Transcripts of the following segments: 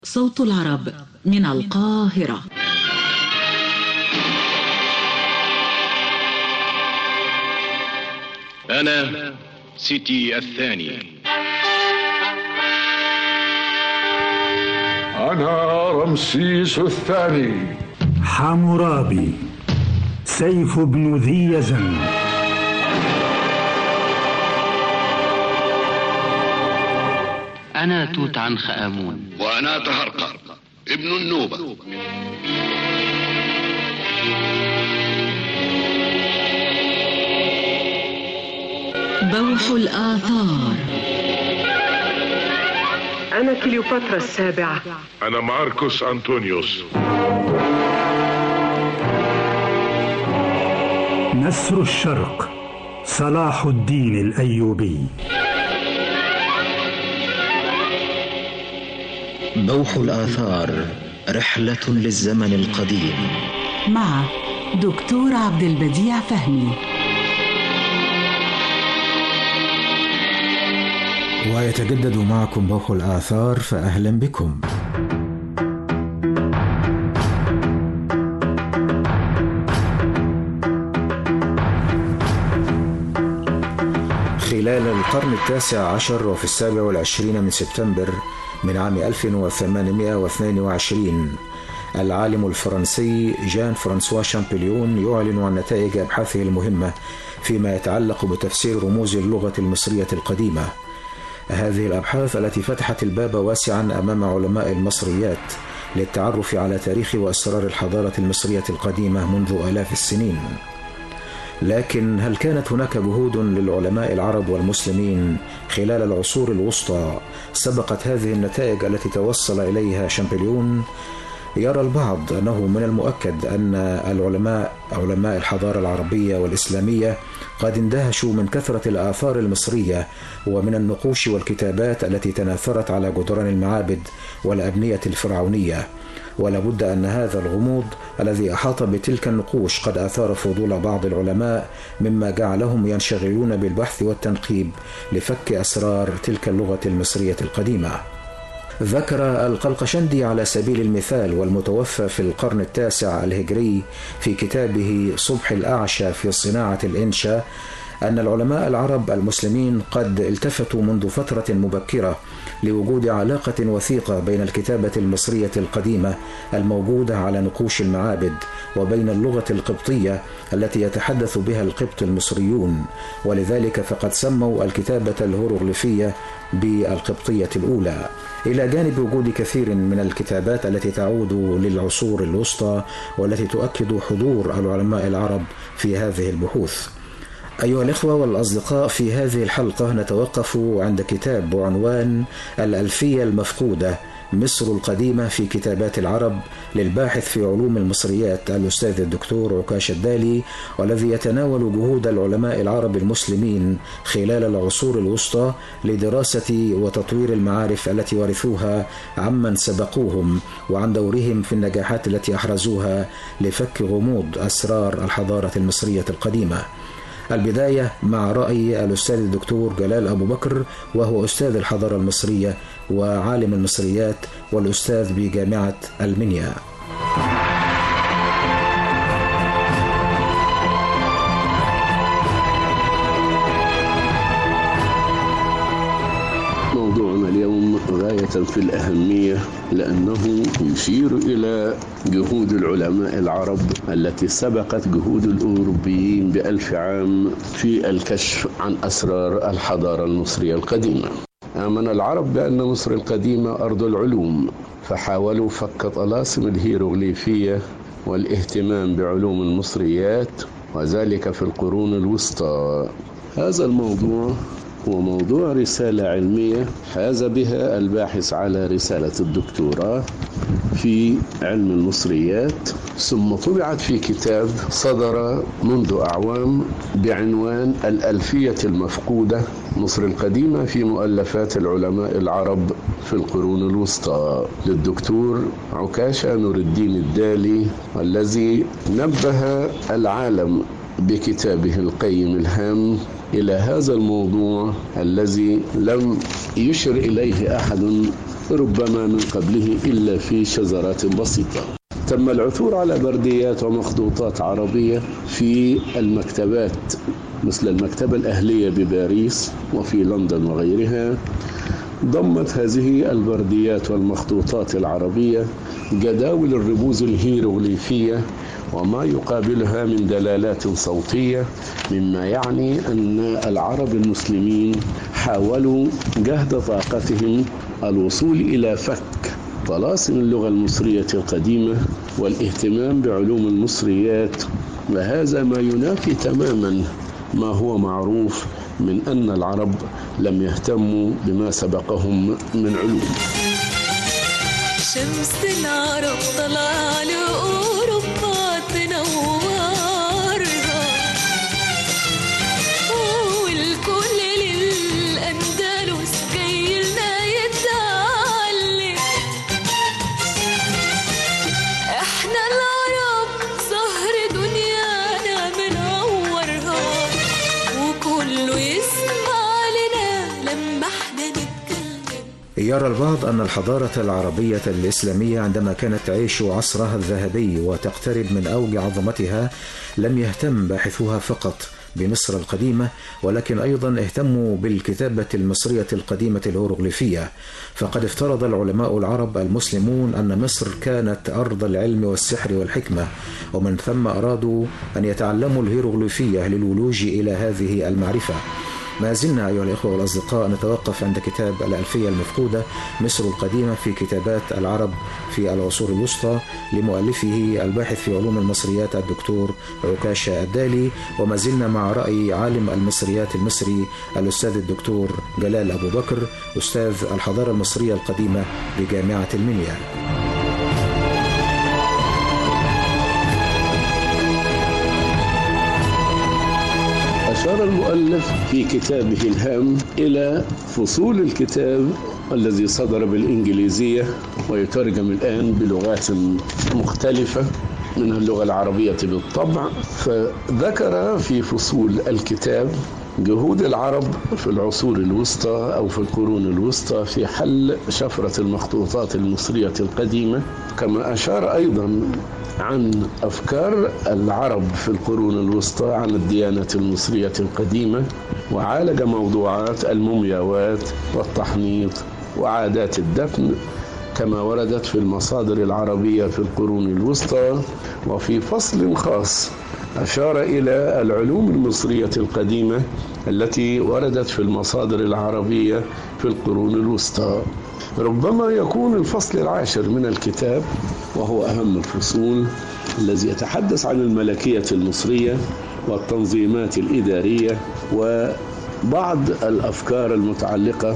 صوت العرب من القاهرة. أنا سيتي الثاني. أنا رمسيس الثاني. حمورابي سيف بن ذي يزن. أنا توت عنخ آمون. وأنا تهرقر ابن النوبة. بوح الآثار. أنا كليوباترا السابعة. أنا ماركوس أنطونيوس. نسر الشرق صلاح الدين الأيوبي. بوح الآثار رحلة للزمن القديم مع دكتور عبد البديع فهمي. ويتجدد معكم بوح الآثار، فأهلا بكم. خلال القرن 19 وفي 27 من سبتمبر من عام 1822 العالم الفرنسي جان فرانسوا شامبليون يعلن عن نتائج أبحاثه المهمة فيما يتعلق بتفسير رموز اللغة المصرية القديمة. هذه الأبحاث التي فتحت الباب واسعا أمام علماء المصريات للتعرف على تاريخ وأسرار الحضارة المصرية القديمة منذ آلاف السنين. لكن هل كانت هناك جهود للعلماء العرب والمسلمين خلال العصور الوسطى سبقت هذه النتائج التي توصل إليها شامبليون؟ يرى البعض أنه من المؤكد أن علماء الحضارة العربية والإسلامية قد اندهشوا من كثرة الآثار المصرية ومن النقوش والكتابات التي تناثرت على جدران المعابد والأبنية الفرعونية، ولا بد أن هذا الغموض الذي أحاط بتلك النقوش قد أثار فضول بعض العلماء، مما جعلهم ينشغلون بالبحث والتنقيب لفك أسرار تلك اللغة المصرية القديمة. ذكر القلقشندي على سبيل المثال، والمتوفى في القرن 9 الهجري، في كتابه صبح الأعشى في صناعة الإنشاء، أن العلماء العرب المسلمين قد التفتوا منذ فترة مبكرة لوجود علاقة وثيقة بين الكتابة المصرية القديمة الموجودة على نقوش المعابد وبين اللغة القبطية التي يتحدث بها القبط المصريون، ولذلك فقد سموا الكتابة الهيروغليفية بالقبطية الأولى، إلى جانب وجود كثير من الكتابات التي تعود للعصور الوسطى والتي تؤكد حضور العلماء العرب في هذه البحوث. أيها الإخوة والأصدقاء، في هذه الحلقة نتوقف عند كتاب بعنوان الألفية المفقودة مصر القديمة في كتابات العرب للباحث في علوم المصريات الأستاذ الدكتور عكاش الدالي، والذي يتناول جهود العلماء العرب المسلمين خلال العصور الوسطى لدراسة وتطوير المعارف التي ورثوها عمن سبقوهم، وعن دورهم في النجاحات التي أحرزوها لفك غموض أسرار الحضارة المصرية القديمة. البداية مع رأي الأستاذ الدكتور جلال أبو بكر، وهو أستاذ الحضارة المصرية وعالم المصريات والأستاذ بجامعة المنيا. موضوعنا اليوم غاية في الأهمية، لأنه يشير إلى جهود العلماء العرب التي سبقت جهود الأوروبيين ب1000 عام في الكشف عن أسرار الحضارة المصرية القديمة. آمن العرب بأن مصر القديمة أرض العلوم، فحاولوا فك طلاسم الهيروغليفية والاهتمام بعلوم المصريات، وذلك في القرون الوسطى. هذا الموضوع هو موضوع رسالة علمية حاز بها الباحث على رسالة الدكتوراه في علم المصريات، ثم طبعت في كتاب صدر منذ أعوام بعنوان الألفية المفقودة مصر القديمة في مؤلفات العلماء العرب في القرون الوسطى، للدكتور عكاش نور الدين الدالي، الذي نبه العالم بكتابه القيم الهام إلى هذا الموضوع الذي لم يشر إليه أحد ربما من قبله إلا في شذرات بسيطة. تم العثور على برديات ومخطوطات عربية في المكتبات مثل المكتبة الأهلية بباريس وفي لندن وغيرها. ضمت هذه البرديات والمخطوطات العربية جداول الرموز الهيروغليفية وما يقابلها من دلالات صوتية، مما يعني أن العرب المسلمين حاولوا جهد طاقتهم الوصول إلى فك طلاسم اللغة المصرية القديمة والاهتمام بعلوم المصريات، وهذا ما ينافي تماما ما هو معروف من أن العرب لم يهتموا بما سبقهم من علوم. شمس العرب طلع لأوروبا تنورها، والكل للأندلس جاي لنا يتعلم. احنا العرب سهر دنيانا منورها، وكله يسمع لنا لما احنا نتكلم. يرى البعض أن الحضارة العربية الإسلامية عندما كانت تعيش عصرها الذهبي وتقترب من أوج عظمتها لم يهتم باحثوها فقط بمصر القديمة، ولكن أيضا اهتموا بالكتابة المصرية القديمة الهيروغليفية. فقد افترض العلماء العرب المسلمون أن مصر كانت أرض العلم والسحر والحكمة، ومن ثم أرادوا أن يتعلموا الهيروغليفية للولوج إلى هذه المعرفة. ما زلنا أيها الإخوة والأصدقاء نتوقف عند كتاب الألفية المفقودة مصر القديمة في كتابات العرب في العصور الوسطى لمؤلفه الباحث في علوم المصريات الدكتور عكاشة الدالي، وما زلنا مع رأي عالم المصريات المصري الأستاذ الدكتور جلال أبو بكر أستاذ الحضارة المصرية القديمة بجامعة المنيا. أشار المؤلف في كتابه الهام إلى فصول الكتاب الذي صدر بالإنجليزية ويترجم الآن بلغات مختلفة منها اللغة العربية بالطبع. فذكر في فصول الكتاب جهود العرب في العصور الوسطى أو في القرون الوسطى في حل شفرة المخطوطات المصرية القديمة، كما أشار أيضا عن أفكار العرب في القرون الوسطى عن الديانة المصرية القديمة، وعالج موضوعات المومياوات والتحنيط وعادات الدفن كما وردت في المصادر العربية في القرون الوسطى. وفي فصل خاص أشار إلى العلوم المصرية القديمة التي وردت في المصادر العربية في القرون الوسطى. ربما يكون الفصل العاشر من الكتاب وهو أهم الفصول الذي يتحدث عن الملكية المصرية والتنظيمات الإدارية وبعض الأفكار المتعلقة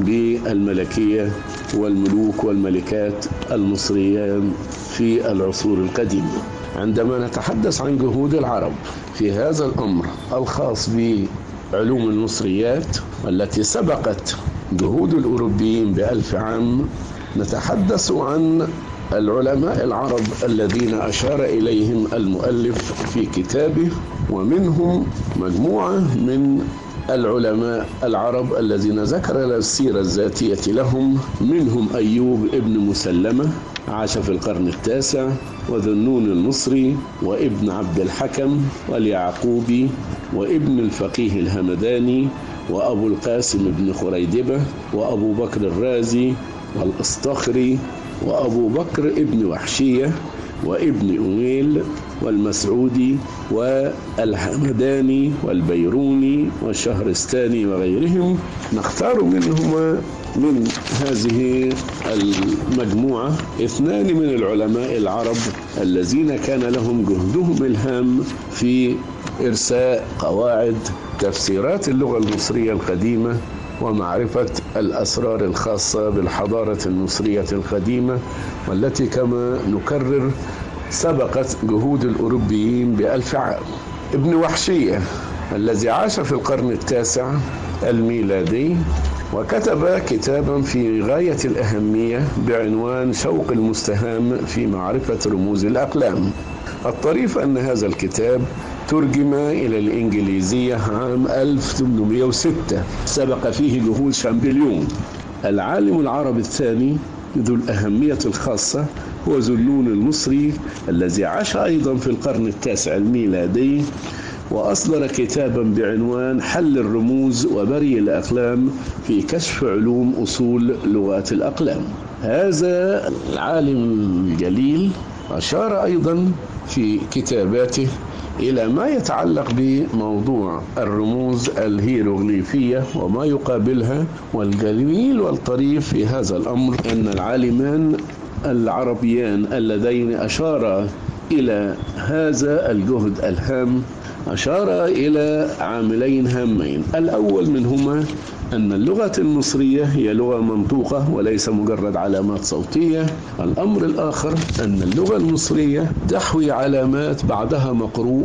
بالملكية والملوك والملكات المصريان في العصور القديمة. عندما نتحدث عن جهود العرب في هذا الأمر الخاص بعلوم المصريات التي سبقت جهود الأوروبيين ب1000 عام، نتحدث عن العلماء العرب الذين أشار إليهم المؤلف في كتابه، ومنهم مجموعة من العلماء العرب الذين ذكر السيرة الذاتية لهم. منهم أيوب ابن مسلمة عاش في القرن التاسع، وذنون المصري، وابن عبد الحكم، واليعقوبي، وابن الفقيه الهمداني، وأبو القاسم بن خريدبة، وأبو بكر الرازي، والأصطخري، وأبو بكر ابن وحشية، وابن أميل، والمسعودي، والهمداني، والبيروني، والشهرستاني وغيرهم. نختار منهما من هذه المجموعة 2 من العلماء العرب الذين كان لهم جهدهم الهام في إرساء قواعد تفسيرات اللغة المصرية القديمة ومعرفة الأسرار الخاصة بالحضارة المصرية القديمة، والتي كما نكرر سبقت جهود الأوروبيين ب1000 عام. ابن وحشية الذي عاش في القرن التاسع الميلادي وكتب كتابا في غاية الأهمية بعنوان شوق المستهام في معرفة رموز الأقلام. الطريف أن هذا الكتاب ترجم إلى الإنجليزية عام 1806، سبق فيه جهود شامبليون. العالم العربي الثاني ذو الأهمية الخاصة هو ذو-النون المصري الذي عاش أيضا في القرن التاسع الميلادي، وأصدر كتابا بعنوان حل الرموز وبري الأقلام في كشف علوم أصول لغات الأقلام. هذا العالم الجليل أشار أيضا في كتاباته إلى ما يتعلق بموضوع الرموز الهيروغليفية وما يقابلها. والجميل والطريف في هذا الأمر أن العالمان العربيان اللذين أشارا إلى هذا الجهد الهام أشار إلى عاملين هامين. الأول منهما أن اللغة المصرية هي لغة منطوقة وليس مجرد علامات صوتية. الأمر الآخر أن اللغة المصرية تحوي علامات بعدها مقروء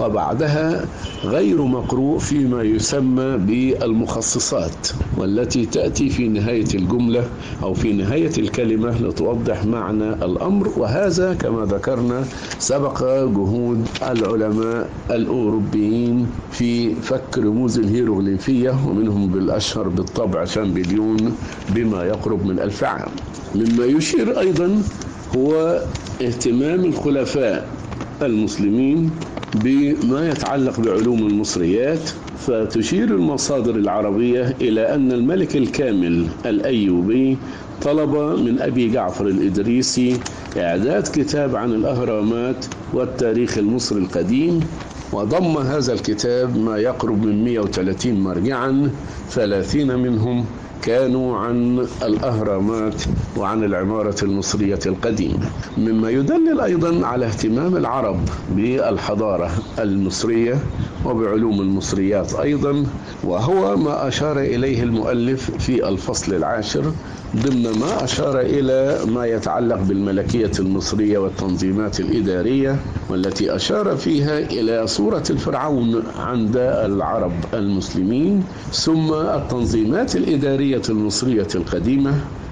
وبعدها غير مقروء فيما يسمى بالمخصصات، والتي تأتي في نهاية الجملة أو في نهاية الكلمة لتوضح معنى الأمر. وهذا كما ذكرنا سبق جهود العلماء الأوروبيين في فك رموز الهيروغليفية، ومنهم بالأشهر بالطبع شامبليون بما يقرب من 1000 عام. مما يشير أيضا هو اهتمام الخلفاء المسلمين بما يتعلق بعلوم المصريات، فتشير المصادر العربية إلى أن الملك الكامل الأيوبي طلب من أبي جعفر الإدريسي إعداد كتاب عن الأهرامات والتاريخ المصري القديم، وضم هذا الكتاب ما يقرب من 130 مرجعا، 30 منهم كانوا عن الأهرامات وعن العمارة المصرية القديمة، مما يدلل أيضا على اهتمام العرب بالحضارة المصرية وبعلوم المصريات أيضا، وهو ما أشار إليه المؤلف في الفصل 10 ضمن ما أشار إلى ما يتعلق بالملكية المصرية والتنظيمات الإدارية، والتي أشار فيها إلى صورة الفرعون عند العرب المسلمين، ثم التنظيمات الإدارية المصرية القديمة،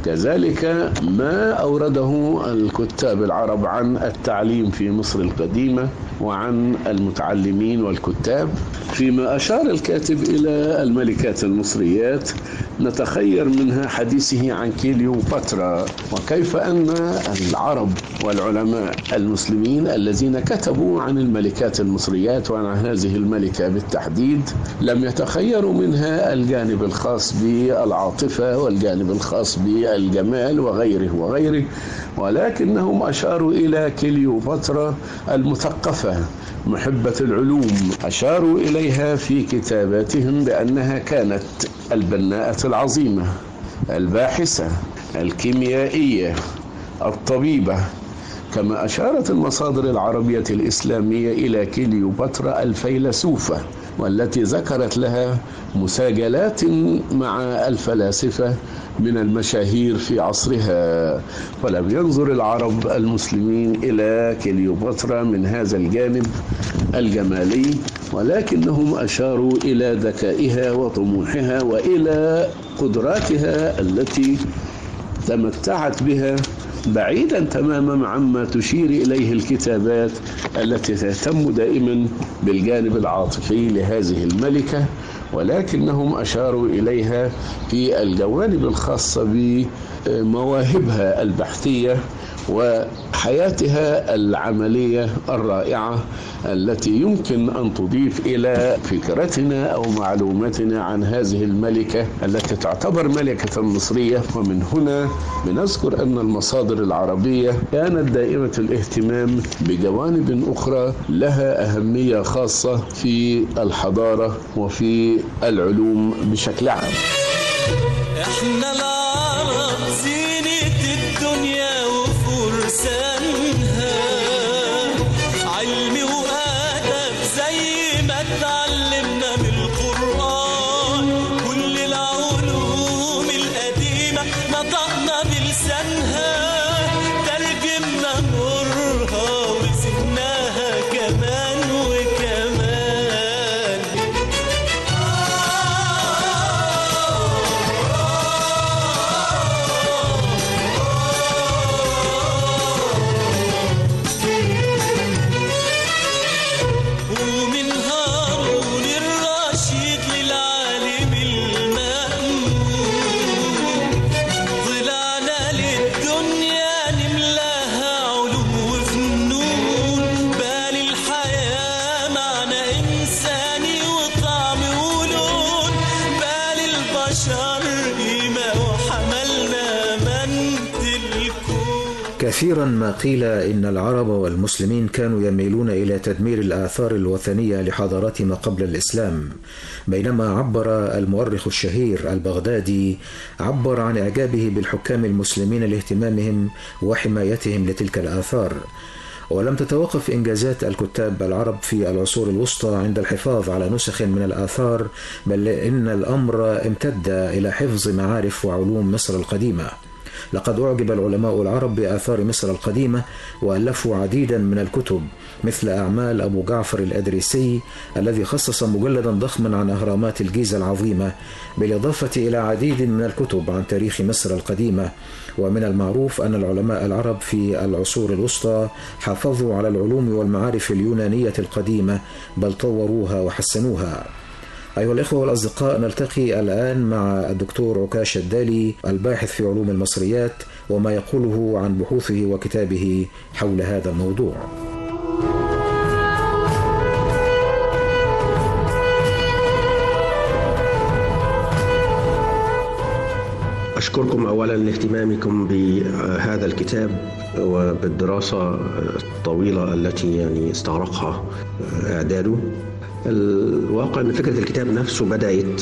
كذلك ما أورده الكتاب العرب عن التعليم في مصر القديمة وعن المتعلمين والكتاب. فيما أشار الكاتب إلى الملكات المصريات نتخير منها حديثه عن كليوباترا، وكيف أن العرب والعلماء المسلمين الذين كتبوا عن الملكات المصريات وعن هذه الملكة بالتحديد لم يتخيروا منها الجانب الخاص بالعاطفة والجانب الخاص بالجمال وغيره وغيره، ولكنهم أشاروا إلى كليوباترا المثقفة محبة العلوم، أشاروا إليها في كتاباتهم بأنها كانت البناءة العظيمة، الباحثة، الكيميائية، الطبيبة. كما أشارت المصادر العربية الإسلامية إلى كليوباترا الفيلسوفة، والتي ذكرت لها مساجلات مع الفلاسفة من المشاهير في عصرها. ولم ينظر العرب المسلمين إلى كليوباترا من هذا الجانب الجمالي، ولكنهم أشاروا إلى ذكائها وطموحها وإلى قدراتها التي تمتعت بها، بعيدا تماما عما تشير إليه الكتابات التي تهتم دائما بالجانب العاطفي لهذه الملكة، ولكنهم أشاروا إليها في الجوانب الخاصة بمواهبها البحثية وحياتها العملية الرائعة التي يمكن أن تضيف إلى فكرتنا أو معلوماتنا عن هذه الملكة التي تعتبر ملكة مصرية. ومن هنا بنذكر أن المصادر العربية كانت دائمة الاهتمام بجوانب أخرى لها أهمية خاصة في الحضارة وفي العلوم بشكل عام. احنا العرب زينة الدنيا وفرسانها، علم وآدب زي ما اتعلمنا من القرآن، كل العلوم القديمة نطقنا بلسانها، ترجمنا نورها وزدناها كمان وكمان. كثيرا ما قيل إن العرب والمسلمين كانوا يميلون إلى تدمير الآثار الوثنية لحضارات ما قبل الإسلام، بينما عبر المؤرخ الشهير البغدادي عن إعجابه بالحكام المسلمين لاهتمامهم وحمايتهم لتلك الآثار. ولم تتوقف إنجازات الكتاب العرب في العصور الوسطى عند الحفاظ على نسخ من الآثار، بل إن الأمر امتد إلى حفظ معارف وعلوم مصر القديمة. لقد أعجب العلماء العرب بآثار مصر القديمة وألفوا عديدا من الكتب، مثل أعمال أبو جعفر الأدريسي الذي خصص مجلدا ضخما عن أهرامات الجيزة العظيمة، بالإضافة إلى عديد من الكتب عن تاريخ مصر القديمة. ومن المعروف أن العلماء العرب في العصور الوسطى حافظوا على العلوم والمعارف اليونانية القديمة، بل طوروها وحسنوها. أيها الإخوة والأصدقاء، نلتقي الآن مع الدكتور عكاش الدالي الباحث في علوم المصريات وما يقوله عن بحوثه وكتابه حول هذا الموضوع. أشكركم أولا لاهتمامكم بهذا الكتاب وبالدراسة الطويلة التي استغرقها إعداده. الواقع أن فكرة الكتاب نفسه بدأت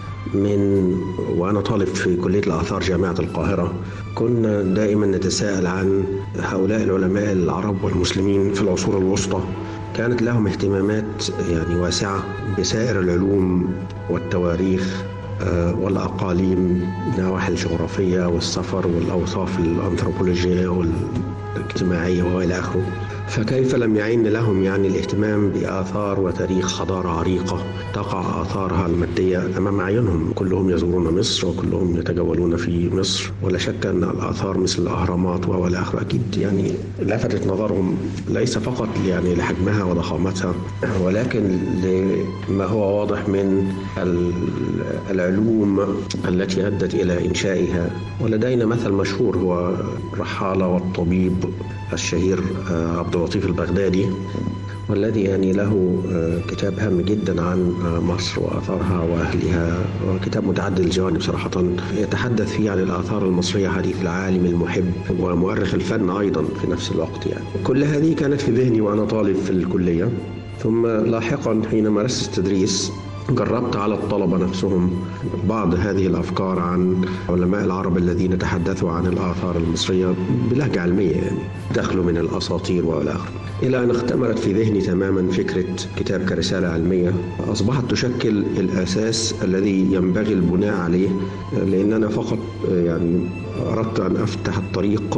وأنا طالب في كلية الآثار جامعة القاهرة. كنا دائما نتساءل عن هؤلاء العلماء العرب والمسلمين في العصور الوسطى، كانت لهم اهتمامات واسعة بسائر العلوم والتواريخ والأقاليم، النواحي الجغرافية والسفر والأوصاف الأنثروبولوجية والاجتماعية وإلى آخره. فكيف لم يعين لهم الاهتمام بآثار وتاريخ حضارة عريقة تقع آثارها المادية أمام أعينهم؟ كلهم يزورون مصر وكلهم يتجولون في مصر، ولا شك أن الآثار مثل الأهرامات وإلى آخره أكيد لفتت نظرهم، ليس فقط لحجمها وضخامتها، ولكن لما هو واضح من العلوم التي أدت إلى إنشائها. ولدينا مثل مشهور هو الرحالة والطبيب الشهير عبد اللطيف البغدادي، والذي له كتاب هام جدا عن مصر وآثارها وأهلها، وكتاب متعدد الجوانب صراحة، يتحدث فيه عن الآثار المصرية حديث العالم المحب ومؤرخ الفن أيضا في نفس الوقت. كل هذه كانت في ذهني وأنا طالب في الكلية، ثم لاحقا حين مارست التدريس جربت على الطلبة نفسهم بعض هذه الأفكار عن علماء العرب الذين تحدثوا عن الآثار المصرية بلهجة علمية، دخلوا من الأساطير والآخر، إلى أن اختمرت في ذهني تماما فكرة كتاب كرسالة علمية أصبحت تشكل الأساس الذي ينبغي البناء عليه، لأن أنا فقط أردت أن أفتح الطريق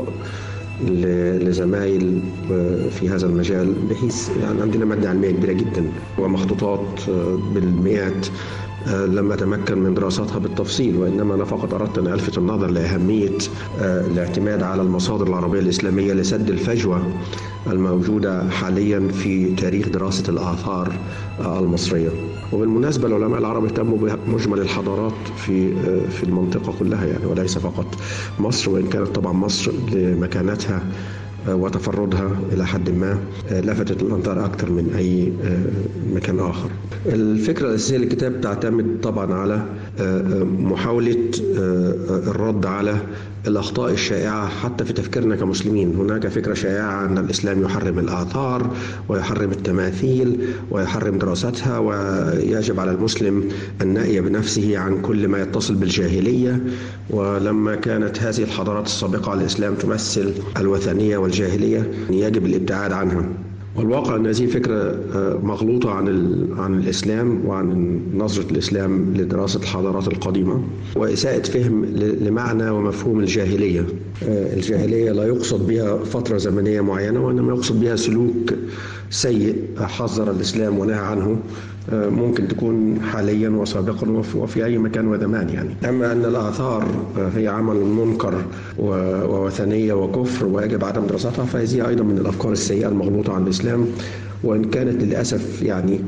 لزمايل في هذا المجال، بحيث عندنا مادة علمية كبيرة جدا ومخطوطات بالمئات لم أتمكن من دراستها بالتفصيل، وإنما أنا فقط أردت أن ألفت النظر لأهمية الاعتماد على المصادر العربية الإسلامية لسد الفجوة الموجودة حاليا في تاريخ دراسة الآثار المصرية. وبالمناسبة العلماء العرب اهتموا بمجمل الحضارات في المنطقة كلها، وليس فقط مصر، وإن كانت طبعا مصر لمكانتها وتفردها إلى حد ما لفتت الأنظار أكثر من أي مكان آخر. الفكرة الأساسية للكتاب تعتمد طبعا على محاولة الرد على الأخطاء الشائعة حتى في تفكيرنا كمسلمين. هناك فكرة شائعة أن الإسلام يحرم الآثار ويحرم التماثيل ويحرم دراستها، ويجب على المسلم النأي بنفسه عن كل ما يتصل بالجاهلية، ولما كانت هذه الحضارات السابقة على الإسلام تمثل الوثنية والجاهلية يجب الابتعاد عنها. والواقع أن هذه فكرة مغلوطة عن الإسلام وعن نظرة الإسلام لدراسة الحضارات القديمة، وإساءة فهم لمعنى ومفهوم الجاهلية. الجاهلية لا يقصد بها فترة زمنية معينة، وإنما يقصد بها سلوك سيء حذر الإسلام ونهى عنه، ممكن تكون حاليا وسابقا وفي أي مكان وزمان. أما أن الآثار هي عمل منكر ووثنية وكفر ويجب عدم دراستها، فهذه أيضا من الأفكار السيئة المغلوطة عن الإسلام، وإن كانت للأسف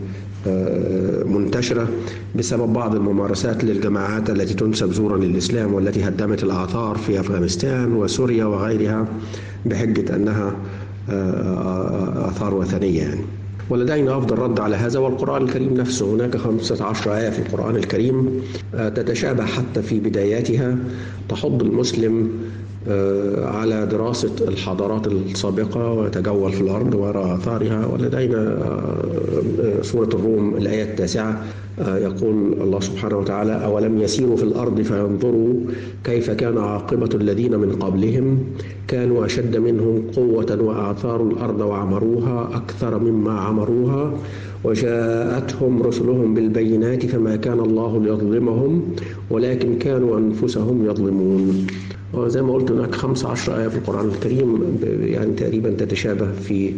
منتشرة بسبب بعض الممارسات للجماعات التي تنسب زورا للإسلام والتي هدمت الآثار في أفغانستان وسوريا وغيرها بحجة أنها آثار وثنية. ولدينا أفضل رد على هذا والقرآن الكريم نفسه. هناك 15 آية في القرآن الكريم تتشابه حتى في بداياتها، تحض المسلم على دراسة الحضارات السابقة ويتجول في الأرض ويرى آثارها. ولدينا سورة الروم الآية 9 يقول الله سبحانه وتعالى: أولم يسيروا في الأرض فينظروا كيف كان عاقبة الذين من قبلهم كانوا أشد منهم قوة وآثاروا الأرض وعمروها أكثر مما عمروها وجاءتهم رسلهم بالبينات فما كان الله ليظلمهم ولكن كانوا أنفسهم يظلمون. وزي ما قلت هناك 15 آية في القرآن الكريم يعني تقريبا تتشابه في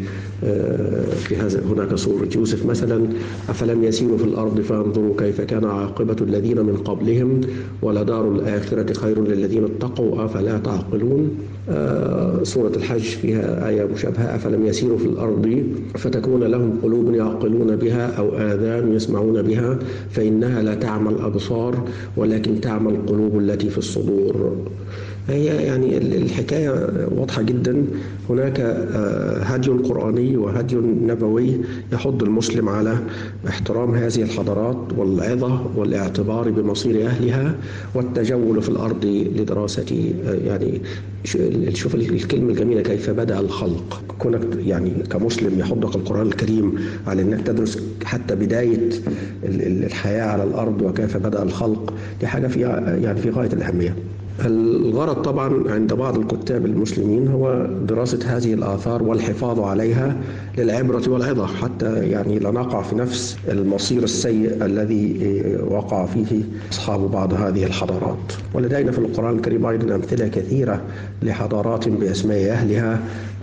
هذا. هناك سورة يوسف مثلا: أفلم يسيروا في الأرض فينظروا كيف كان عاقبة الذين من قبلهم ولدار الآخرة خير للذين اتقوا أفلا تعقلون. سورة الحج فيها آية مشابهة: أفلم يسيروا في الأرض فتكون لهم قلوب يعقلون بها أو آذان يسمعون بها فإنها لا تعمى الأبصار ولكن تعمى القلوب التي في الصدور. هي يعني الحكاية واضحة جدا. هناك هدي قرآني وهدي نبوي يحض المسلم على احترام هذه الحضارات والعظة والاعتبار بمصير أهلها والتجول في الأرض لدراسة يعني شوف الكلمة الجميلة: كيف بدأ الخلق. كونك يعني كمسلم يحضك القرآن الكريم على أنك تدرس حتى بداية الحياة على الأرض وكيف بدأ الخلق، دي حاجة في غاية الأهمية. الغرض طبعا عند بعض الكتاب المسلمين هو دراسة هذه الآثار والحفاظ عليها للعبرة والعظة، حتى يعني لا نقع في نفس المصير السيء الذي وقع فيه أصحاب بعض هذه الحضارات. ولدينا في القرآن الكريم أيضا أمثلة كثيرة لحضارات بأسماء أهلها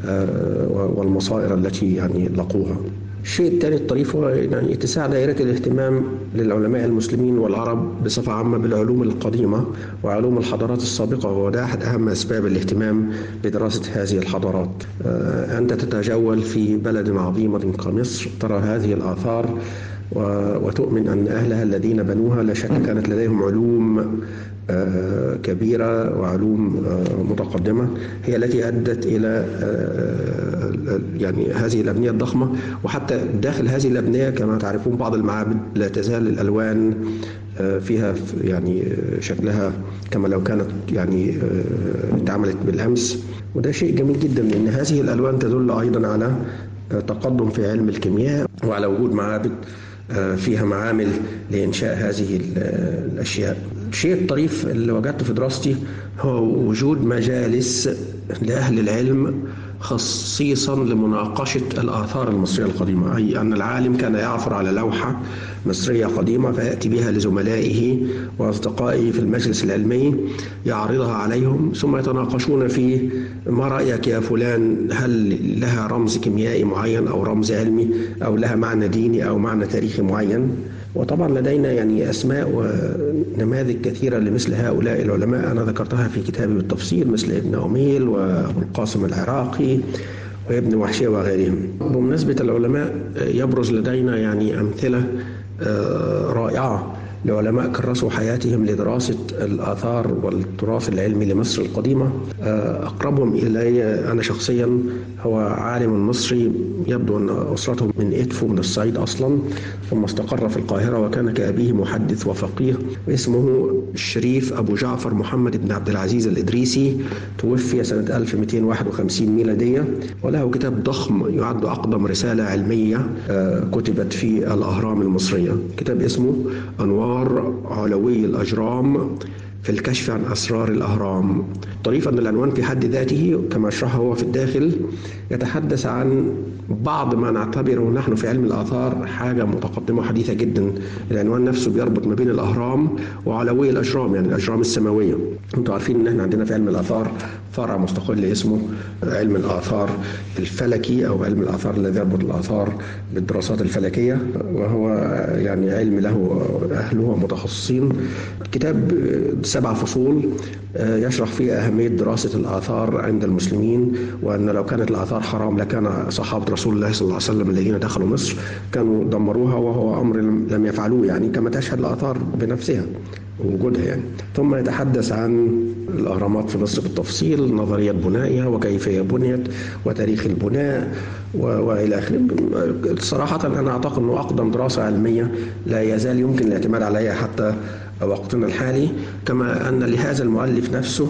والمصائر التي يعني لقوها. الشيء الثاني الطريف هو يعني اتساع دائرة الاهتمام للعلماء المسلمين والعرب بصفة عامة بالعلوم القديمة وعلوم الحضارات السابقة، وده أحد أهم أسباب الاهتمام بدراسة هذه الحضارات. أنت تتجول في بلد عظيمة كمصر ترى هذه الآثار وتؤمن أن أهلها الذين بنوها لا شك كانت لديهم علوم كبيرة وعلوم متقدمة هي التي أدت إلى يعني هذه الأبنية الضخمة. وحتى داخل هذه الأبنية كما تعرفون بعض المعابد لا تزال الألوان فيها يعني شكلها كما لو كانت يعني اتعملت بالأمس، وده شيء جميل جدا لأن هذه الألوان تدل أيضا على تقدم في علم الكيمياء وعلى وجود معابد فيها معامل لإنشاء هذه الأشياء. الشيء الطريف اللي وجدته في دراستي هو وجود مجالس لأهل العلم خصيصا لمناقشة الآثار المصرية القديمة، أي أن العالم كان يعثر على لوحة مصرية قديمة فيأتي بها لزملائه وأصدقائه في المجلس العلمي يعرضها عليهم ثم يتناقشون في ما رأيك يا فلان، هل لها رمز كيميائي معين أو رمز علمي أو لها معنى ديني أو معنى تاريخي معين. وطبعا لدينا يعني أسماء ونماذج كثيرة لمثل هؤلاء العلماء أنا ذكرتها في كتابي بالتفصيل، مثل ابن أميل وأبو القاسم العراقي وابن وحشية وغيرهم. بمناسبة العلماء يبرز لدينا يعني أمثلة رائعة لعلماء كرسوا حياتهم لدراسة الآثار والتراث العلمي لمصر القديمة. أقربهم إلي أنا شخصيا هو عالم مصري يبدو أن أسرته من إدفو من الصعيد أصلا، ثم استقر في القاهرة وكان كأبيه محدث وفقيه، اسمه الشريف أبو جعفر محمد بن عبد العزيز الإدريسي، توفي سنة 1251 ميلادية، وله كتاب ضخم يعد أقدم رسالة علمية كتبت في الأهرام المصرية. كتاب اسمه أنوار علوي الأجرام في الكشف عن أسرار الأهرام. طريف أن العنوان في حد ذاته كما شرحه هو في الداخل يتحدث عن بعض ما نعتبره نحن في علم الآثار حاجة متقدمة حديثة جدا. العنوان نفسه بيربط ما بين الأهرام وعلوي الأجرام، يعني الأجرام السماوية. انتوا عارفين ان احنا عندنا في علم الآثار فرع مستقل اسمه علم الآثار الفلكي أو علم الآثار الذي يربط الآثار بالدراسات الفلكية، وهو يعني علم له أهله ومتخصصين. كتاب 7 فصول يشرح فيه أهمية دراسة الآثار عند المسلمين، وأن لو كانت الآثار حرام لكان صحابة رسول الله صلى الله عليه وسلم الذين دخلوا مصر كانوا دمروها، وهو أمر لم يفعلوه يعني كما تشهد الآثار بنفسها ووجودها يعني. ثم يتحدث عن الأهرامات في مصر بالتفصيل، نظرية بنائها وكيف هي بنيت وتاريخ البناء وإلى آخره. صراحة أنا أعتقد أنه أقدم دراسة علمية لا يزال يمكن الاعتماد عليها حتى وقتنا الحالي، كما أن لهذا المؤلف نفسه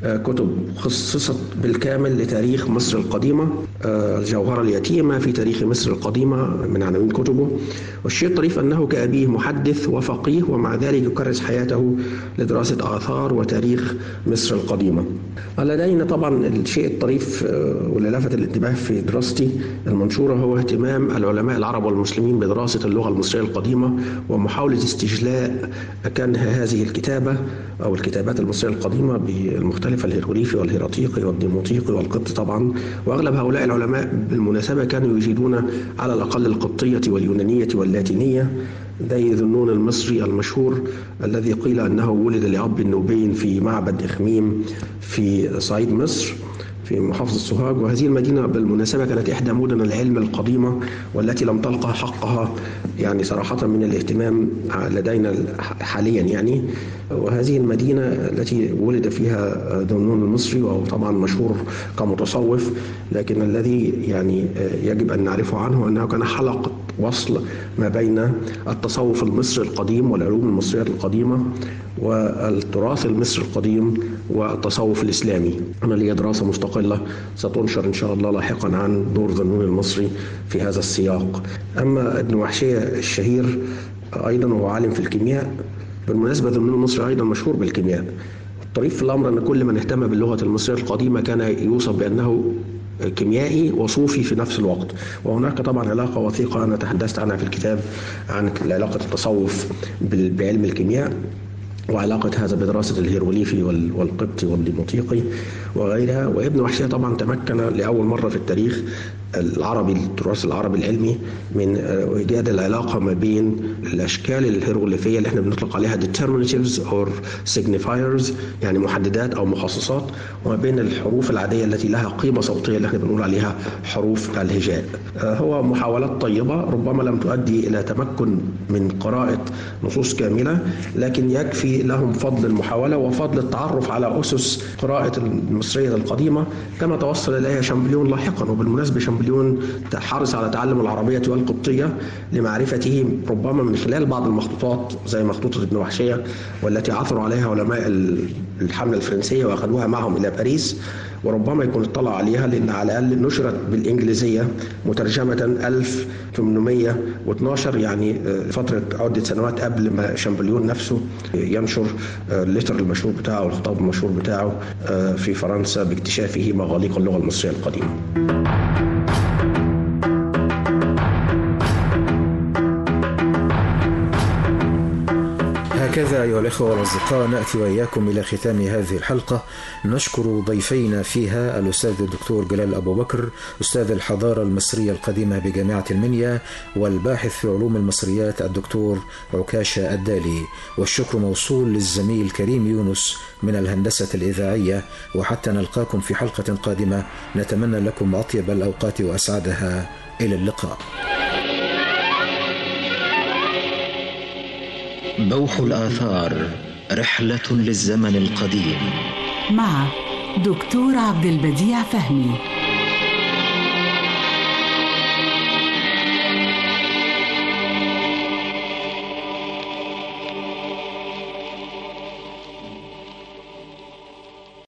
كتب خصصت بالكامل لتاريخ مصر القديمة. الجوهرة اليتيمة في تاريخ مصر القديمة من عناوين كتبه. والشيء الطريف أنه كأبيه محدث وفقيه، ومع ذلك يكرس حياته لدراسة آثار وتاريخ مصر القديمة. لدينا طبعا الشيء الطريف واللي لفت الانتباه في دراستي المنشورة هو اهتمام العلماء العرب والمسلمين بدراسة اللغة المصرية القديمة ومحاولة استجلاء كنها هذه الكتابة أو الكتابات المصرية القديمة بالمختلفة، الهيروغليفي والهيراتيقي والديموطيقي والقبطي طبعا. وأغلب هؤلاء العلماء بالمناسبة كانوا يجيدون على الأقل القبطية واليونانية واللاتينية، زي ذنون المصري المشهور الذي قيل أنه ولد لأب نوبي في معبد إخميم في صعيد مصر في محافظة سوهاج. وهذه المدينة بالمناسبة كانت إحدى مدن العلم القديمة والتي لم تلقى حقها يعني صراحة من الاهتمام لدينا حاليا يعني. وهذه المدينة التي ولد فيها ذنون المصري، وهو طبعا مشهور كمتصوف، لكن الذي يعني يجب أن نعرفه عنه أنه كان حلقة وصل ما بين التصوف المصري القديم والعلوم المصرية القديمة والتراث المصري القديم والتصوف الإسلامي. أنا لي دراسة مستقلة ستنشر إن شاء الله لاحقا عن دور ذنون المصري في هذا السياق. أما ابن وحشية الشهير أيضا هو عالم في الكيمياء. بالمناسبة ذنون المصري أيضا مشهور بالكيمياء. الطريف في الأمر أن كل من اهتم باللغة المصرية القديمة كان يوصف بأنه كيميائي وصوفي في نفس الوقت. وهناك طبعا علاقة وثيقة أنا تحدثت عنها في الكتاب عن علاقة التصوف بعلم الكيمياء، وعلاقة هذا بدراسة الهيروغليفي والقبطي والديموطيقي وغيرها. وابن وحشية طبعا تمكن لأول مرة في التاريخ العربي التراث العربي العلمي من إيجاد العلاقة ما بين الأشكال الهيروغليفية اللي احنا بنطلق عليها determinatives or signifiers يعني محددات أو مخصصات، وما بين الحروف العادية التي لها قيمة صوتية اللي احنا بنقول عليها حروف الهجاء. هو محاولات طيبة ربما لم تؤدي إلى تمكن من قراءة نصوص كاملة، لكن يكفي لهم فضل المحاولة وفضل التعرف على أسس قراءة المصرية القديمة كما توصل إليها شامبليون لاحقا. وبالمناسبة شامبليون حرص على تعلم العربية والقبطية لمعرفته ربما من خلال بعض المخطوطات زي مخطوطة ابن وحشية والتي عثروا عليها علماء الحملة الفرنسية وأخذوها معهم إلى باريس، وربما يكون اطلع عليها لأن على الأقل نشرت بالإنجليزية مترجمة 1812 يعني فترة عدة سنوات قبل ما شامبليون نفسه ينشر الليتر المشهور بتاعه والخطاب المشهور بتاعه في فرنسا باكتشافه مغاليق اللغة المصرية القديمة. هكذا أيها الأخوة والأصدقاء نأتي وإياكم إلى ختام هذه الحلقة. نشكر ضيفينا فيها الأستاذ الدكتور جلال أبو بكر أستاذ الحضارة المصرية القديمة بجامعة المنيا والباحث في علوم المصريات الدكتور عكاشة الدالي، والشكر موصول للزميل كريم يونس من الهندسة الإذاعية. وحتى نلقاكم في حلقة قادمة نتمنى لكم أطيب الأوقات وأسعدها. إلى اللقاء. بوح الآثار رحلة للزمن القديم مع دكتور عبد البديع فهمي.